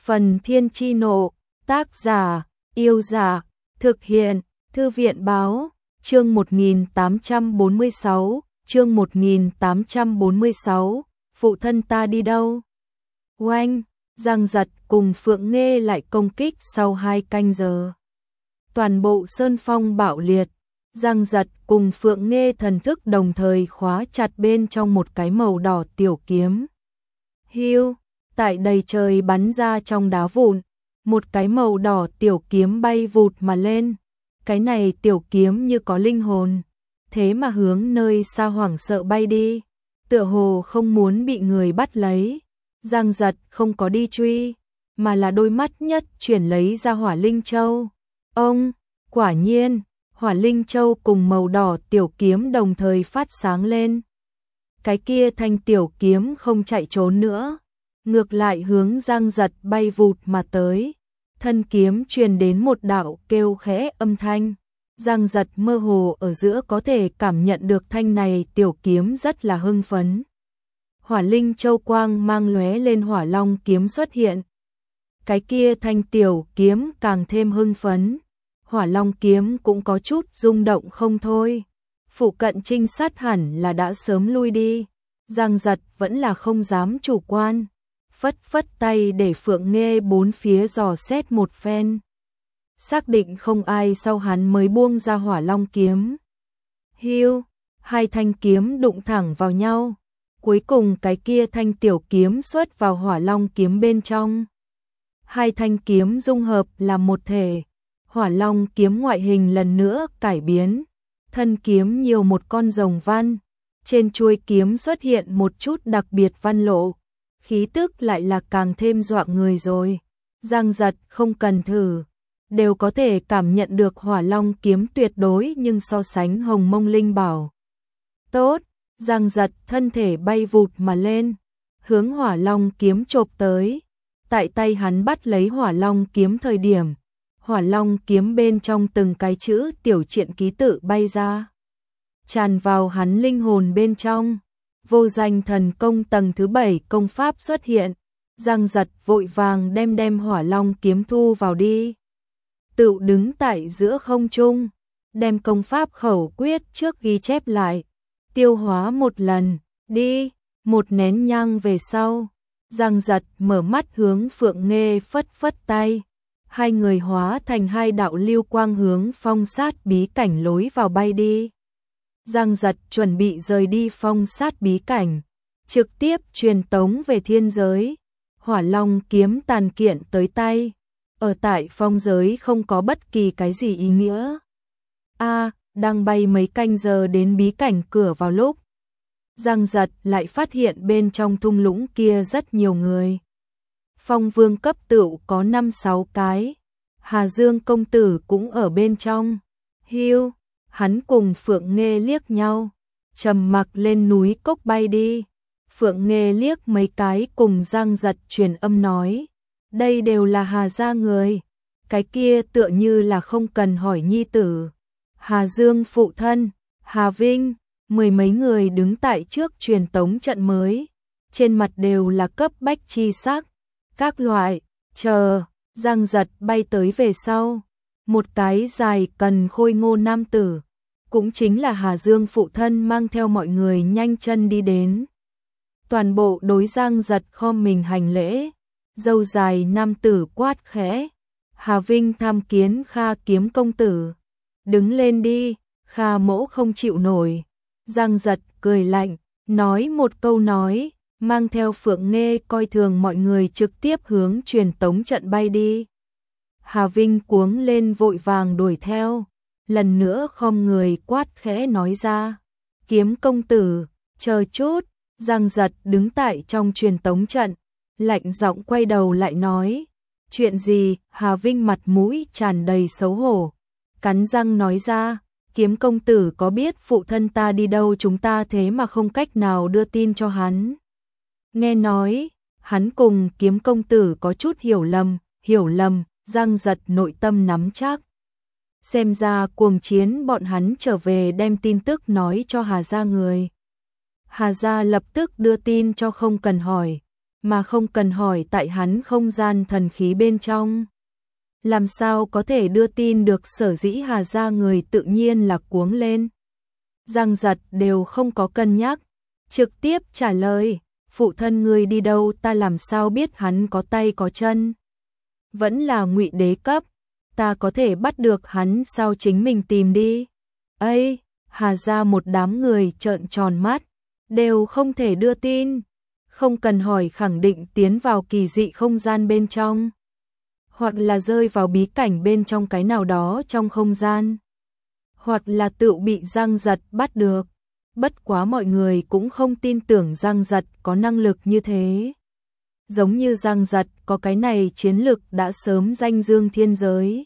Phần Thiên Chi Nộ, tác giả, Yêu Giả, thực hiện, Thư viện Báo, chương 1846, phụ thân ta đi đâu? Oanh, Giang Giật cùng Phượng Nghê lại công kích sau 2 canh giờ. Toàn bộ sơn phong bạo liệt, Giang Giật cùng Phượng Nghê thần thức đồng thời khóa chặt bên trong một cái màu đỏ tiểu kiếm. Hiu, tại đầy trời bắn ra trong đá vụn, một cái màu đỏ tiểu kiếm bay vụt mà lên. Cái này tiểu kiếm như có linh hồn, thế mà hướng nơi xa hoảng sợ bay đi, tựa hồ không muốn bị người bắt lấy. Giang Giật không có đi truy, mà là đôi mắt nhất chuyển lấy ra Hỏa Linh Châu. Ông, quả nhiên, Hỏa Linh Châu cùng màu đỏ tiểu kiếm đồng thời phát sáng lên. Cái kia thanh tiểu kiếm không chạy trốn nữa, ngược lại hướng Giang Giật bay vụt mà tới. Thân kiếm truyền đến một đạo kêu khẽ âm thanh. Giang Giật mơ hồ ở giữa có thể cảm nhận được thanh này tiểu kiếm rất là hưng phấn. Hỏa Linh Châu quang mang lóe lên Hỏa Long kiếm xuất hiện. Cái kia thanh tiểu kiếm càng thêm hưng phấn. Hỏa Long kiếm cũng có chút rung động không thôi. Phụ cận trinh sát hẳn là đã sớm lui đi. Giang Giật vẫn là không dám chủ quan. Phất phất tay để Phượng Nghê bốn phía dò xét một phen. Xác định không ai sau hắn mới buông ra Hỏa Long kiếm. Hiu, 2 thanh kiếm đụng thẳng vào nhau. Cuối cùng cái kia thanh tiểu kiếm xuất vào Hỏa Long kiếm bên trong. 2 thanh kiếm dung hợp làm một thể. Hỏa Long kiếm ngoại hình lần nữa cải biến. Thân kiếm nhiều một con rồng văn. Trên chuôi kiếm xuất hiện một chút đặc biệt văn lộ. Khí tức lại là càng thêm dọa người rồi. Giang Giật không cần thử, đều có thể cảm nhận được Hỏa Long kiếm tuyệt đối nhưng so sánh Hồng Mông Linh Bảo. Tốt, Giang Giật thân thể bay vụt mà lên, hướng Hỏa Long kiếm chộp tới. Tại tay hắn bắt lấy Hỏa Long kiếm thời điểm, Hỏa Long kiếm bên trong từng cái chữ tiểu truyện ký tự bay ra, tràn vào hắn linh hồn bên trong. Vô danh thần công tầng thứ 7 công pháp xuất hiện. Giang Giật vội vàng đem Hỏa Long kiếm thu vào đi. Tự đứng tại giữa không trung, đem công pháp khẩu quyết trước ghi chép lại, tiêu hóa một lần, đi. Một nén nhang về sau, Giang Giật mở mắt hướng Phượng Nghê phất phất tay. 2 người hóa thành 2 đạo lưu quang hướng phong sát bí cảnh lối vào bay đi. Giang Giật chuẩn bị rời đi phong sát bí cảnh, trực tiếp truyền tống về thiên giới. Hỏa Long kiếm tàn kiện tới tay, ở tại phong giới không có bất kỳ cái gì ý nghĩa. Đang bay mấy canh giờ đến bí cảnh cửa vào lúc, Giang Giật lại phát hiện bên trong thung lũng kia rất nhiều người. Phong vương cấp tựu có 5-6 cái, Hà Dương công tử cũng ở bên trong. Hiu, hắn cùng Phượng Nghê liếc nhau, trầm mặc lên núi cốc bay đi. Phượng Nghê liếc mấy cái cùng Giang Giật truyền âm nói, đây đều là Hà gia người. Cái kia tựa như là không cần hỏi nhi tử. Hà Dương phụ thân, Hà Vinh, 10 mấy người đứng tại trước truyền tống trận mới, trên mặt đều là cấp bách chi sắc. Các loại, chờ, Giang Giật bay tới về sau, một cái dài cần khôi ngô nam tử, cũng chính là Hà Dương phụ thân mang theo mọi người nhanh chân đi đến. Toàn bộ đối Giang Giật khom mình hành lễ, râu dài nam tử quát khẽ, Hà Vinh tham kiến Kha kiếm công tử. Đứng lên đi, Kha mỗ không chịu nổi. Giang Giật cười lạnh, nói một câu nói, mang theo Phượng Nghê coi thường mọi người trực tiếp hướng truyền tống trận bay đi. Hà Vinh cuống lên vội vàng đuổi theo, lần nữa khom người quát khẽ nói ra, kiếm công tử, chờ chút. Giang Giật đứng tại trong truyền tống trận, lạnh giọng quay đầu lại nói, chuyện gì? Hà Vinh mặt mũi tràn đầy xấu hổ, cắn răng nói ra, kiếm công tử có biết phụ thân ta đi đâu chúng ta thế mà không cách nào đưa tin cho hắn. Nghe nói, hắn cùng kiếm công tử có chút hiểu lầm, Giang Giật nội tâm nắm chắc. Xem ra cuồng chiến bọn hắn trở về đem tin tức nói cho Hà gia người. Hà gia lập tức đưa tin cho không cần hỏi, mà không cần hỏi tại hắn không gian thần khí bên trong. Làm sao có thể đưa tin được, sở dĩ Hà gia người tự nhiên là cuống lên. Giang Giật đều không có cân nhắc, trực tiếp trả lời, phụ thân ngươi đi đâu ta làm sao biết, hắn có tay có chân. Vẫn là ngụy đế cấp, ta có thể bắt được hắn sao, chính mình tìm đi. Ây, Hà gia một đám người trợn tròn mắt, đều không thể đưa tin, không cần hỏi khẳng định tiến vào kỳ dị không gian bên trong, hoặc là rơi vào bí cảnh bên trong cái nào đó trong không gian, hoặc là tự bị Giang Giật bắt được. Bất quá mọi người cũng không tin tưởng Giang Giật có năng lực như thế. Giống như Giang Giật có cái này chiến lực đã sớm danh dương thiên giới.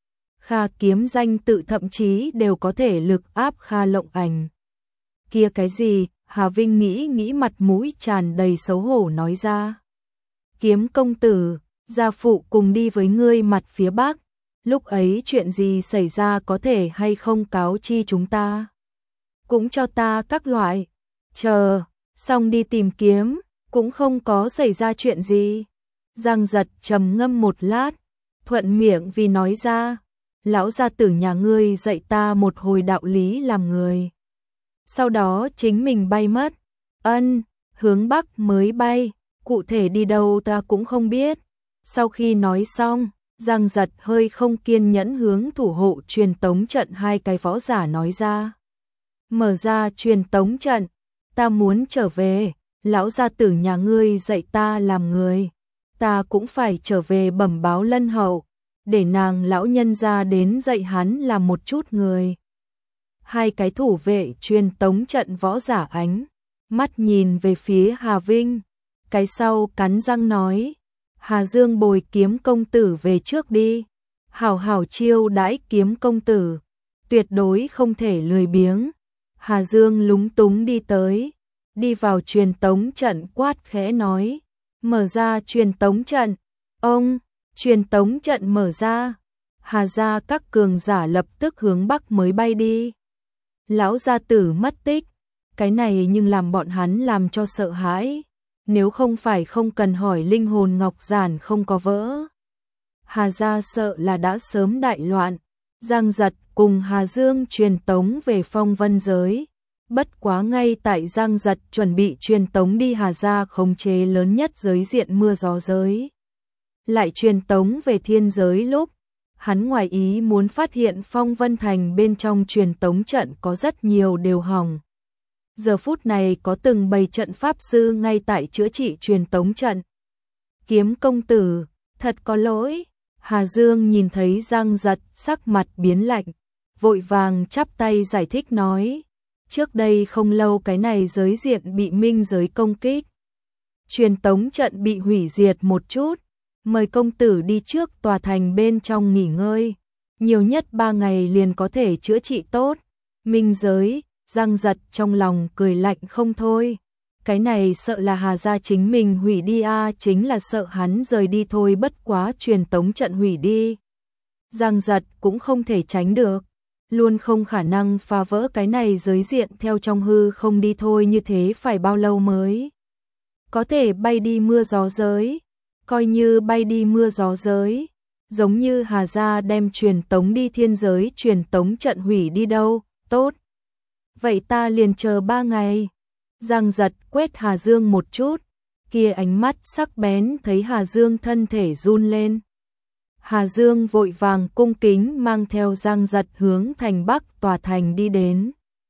Kha kiếm danh tự thậm chí đều có thể lực áp Kha Lộng Ảnh. Kia cái gì, Hà Vinh nghĩ mặt mũi tràn đầy xấu hổ nói ra. Kiếm công tử, gia phụ cùng đi với ngươi mặt phía bắc. Lúc ấy chuyện gì xảy ra có thể hay không cáo chi chúng ta. Cũng cho ta các loại. Chờ, xong đi tìm kiếm, cũng không có xảy ra chuyện gì. Giang Giật trầm ngâm một lát, thuận miệng vì nói ra. Lão gia tử nhà ngươi dạy ta một hồi đạo lý làm người. Sau đó chính mình bay mất. Ân, hướng bắc mới bay, cụ thể đi đâu ta cũng không biết. Sau khi nói xong, Giang Giật hơi không kiên nhẫn hướng thủ hộ truyền tống trận hai cái võ giả nói ra. Mở ra truyền tống trận, ta muốn trở về, lão gia tử nhà ngươi dạy ta làm người. Ta cũng phải trở về bẩm báo Lân hậu, để nàng lão nhân ra đến dạy hắn làm một chút người. Hai cái thủ vệ truyền tống trận võ giả ánh mắt nhìn về phía Hà Vinh, cái sau cắn răng nói, Hà Dương bồi kiếm công tử về trước đi, hảo hảo chiêu đãi kiếm công tử, tuyệt đối không thể lười biếng. Hà Dương lúng túng đi tới, đi vào truyền tống trận quát khẽ nói, mở ra truyền tống trận. Ông, truyền tống trận mở ra, Hà gia các cường giả lập tức hướng bắc mới bay đi. Lão gia tử mất tích, cái này nhưng làm bọn hắn làm cho sợ hãi, nếu không phải không cần hỏi linh hồn ngọc giản không có vỡ. Hà gia sợ là đã sớm đại loạn. Giang Giật cùng Hà Dương truyền tống về phong vân giới. Bất quá ngay tại Giang Giật chuẩn bị truyền tống đi Hà gia khống chế lớn nhất giới diện mưa gió giới, lại truyền tống về thiên giới lúc, hắn ngoài ý muốn phát hiện phong vân thành bên trong truyền tống trận có rất nhiều đều hỏng. Giờ phút này có từng bầy trận pháp sư ngay tại chữa trị truyền tống trận. Kiếm công tử, thật có lỗi. Hà Dương nhìn thấy Giang Giật sắc mặt biến lạnh, vội vàng chắp tay giải thích nói, trước đây không lâu cái này giới diện bị minh giới công kích, truyền tống trận bị hủy diệt một chút, mời công tử đi trước tòa thành bên trong nghỉ ngơi, nhiều nhất 3 ngày liền có thể chữa trị tốt. Minh giới, Giang Giật trong lòng cười lạnh không thôi. Cái này sợ là Hà gia chính mình hủy đi a, chính là sợ hắn rời đi thôi, bất quá truyền tống trận hủy đi. Giang Giật cũng không thể tránh được, luôn không khả năng phá vỡ cái này giới diện theo trong hư không đi thôi, như thế phải bao lâu mới có thể bay đi mưa gió giới, coi như bay đi mưa gió giới, giống như Hà gia đem truyền tống đi thiên giới truyền tống trận hủy đi đâu, tốt. Vậy ta liền chờ 3 ngày. Giang Giật quét Hà Dương một chút, kia ánh mắt sắc bén thấy Hà Dương thân thể run lên. Hà Dương vội vàng cung kính mang theo Giang Giật hướng thành bắc tòa thành đi đến.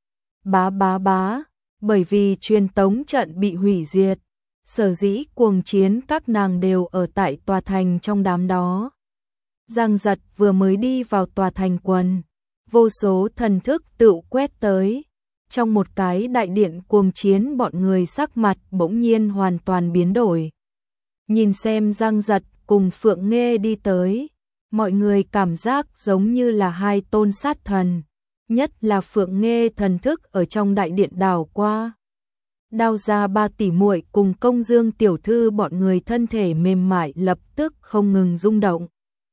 Bá bá bá, bởi vì truyền tống trận bị hủy diệt, sở dĩ cuồng chiến các nàng đều ở tại tòa thành trong đám đó. Giang Giật vừa mới đi vào tòa thành quần, vô số thần thức tự quét tới. Trong một cái đại điện cuồng chiến, bọn người sắc mặt bỗng nhiên hoàn toàn biến đổi. Nhìn xem Giang Giật cùng Phượng Nghê đi tới, mọi người cảm giác giống như là hai tôn sát thần, nhất là Phượng Nghê thần thức ở trong đại điện đảo qua. Đao ra 3 tỷ muội cùng Công Dương tiểu thư bọn người thân thể mềm mại lập tức không ngừng rung động.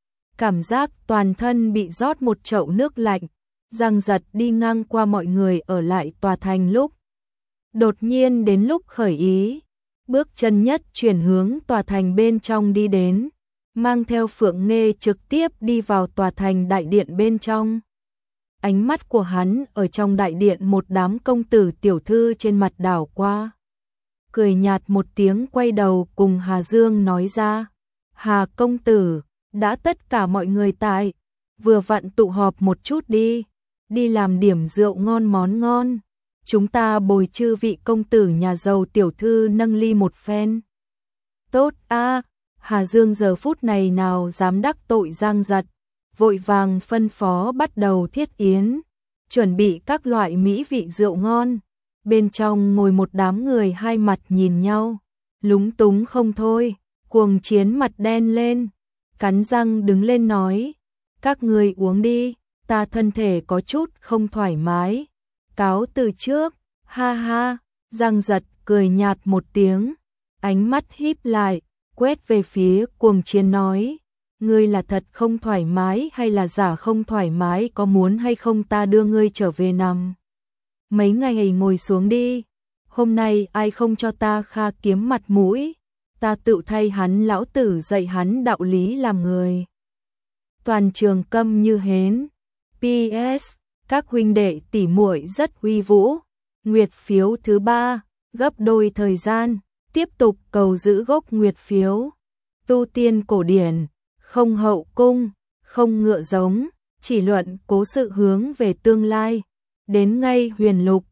Cảm giác toàn thân bị rót một chậu nước lạnh. Giang Giật đi ngang qua mọi người ở lại tòa thành lúc, đột nhiên đến lúc khởi ý, bước chân nhất chuyển hướng tòa thành bên trong đi đến, mang theo Phượng Nghê trực tiếp đi vào tòa thành đại điện bên trong. Ánh mắt của hắn ở trong đại điện một đám công tử tiểu thư trên mặt đảo qua. Cười nhạt một tiếng quay đầu cùng Hà Dương nói ra, Hà công tử, đã tất cả mọi người tại, vừa vặn tụ họp một chút đi làm điểm rượu ngon món ngon. Chúng ta bồi chư vị công tử nhà giàu tiểu thư nâng ly một phen. Tốt a, Hà Dương giờ phút này nào dám đắc tội Giang Giật, vội vàng phân phó bắt đầu thiết yến, chuẩn bị các loại mỹ vị rượu ngon. Bên trong ngồi một đám người hai mặt nhìn nhau, lúng túng không thôi, Cuồng Chiến mặt đen lên, cắn răng đứng lên nói, các người uống đi, ta thân thể có chút không thoải mái, cáo từ trước. Ha ha, Giang Giật cười nhạt một tiếng, ánh mắt híp lại, quét về phía Cuồng Chiến nói, ngươi là thật không thoải mái hay là giả không thoải mái, có muốn hay không ta đưa ngươi trở về nằm mấy ngày ngồi xuống đi, hôm nay ai không cho ta Kha Kiếm mặt mũi, ta tự thay hắn lão tử dạy hắn đạo lý làm người. Toàn trường câm như hến. PS, các huynh đệ tỷ muội rất uy vũ. Nguyệt phiếu thứ 3, gấp đôi thời gian, tiếp tục cầu giữ gốc nguyệt phiếu. Tu tiên cổ điển, không hậu cung, không ngựa giống, chỉ luận cố sự hướng về tương lai. Đến ngay huyền lục,